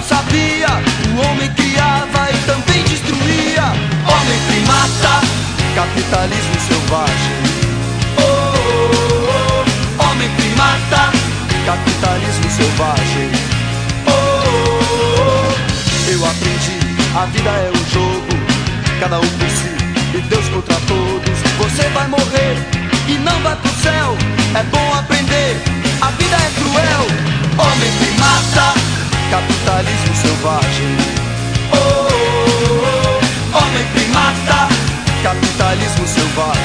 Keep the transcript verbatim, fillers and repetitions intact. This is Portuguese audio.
sabia, o homem criava e também destruía. Homem primata, capitalismo selvagem. Oh, oh, oh. Homem primata, capitalismo selvagem. Oh, oh, oh. Eu aprendi, a vida é um jogo, cada um por si e Deus contra todos. Você vai morrer e não vai pro céu. É bom aprender, a vida é cruel. Homem primata, capitalismo selvagem. Oh, oh, oh. Homem primata, capitalismo selvagem.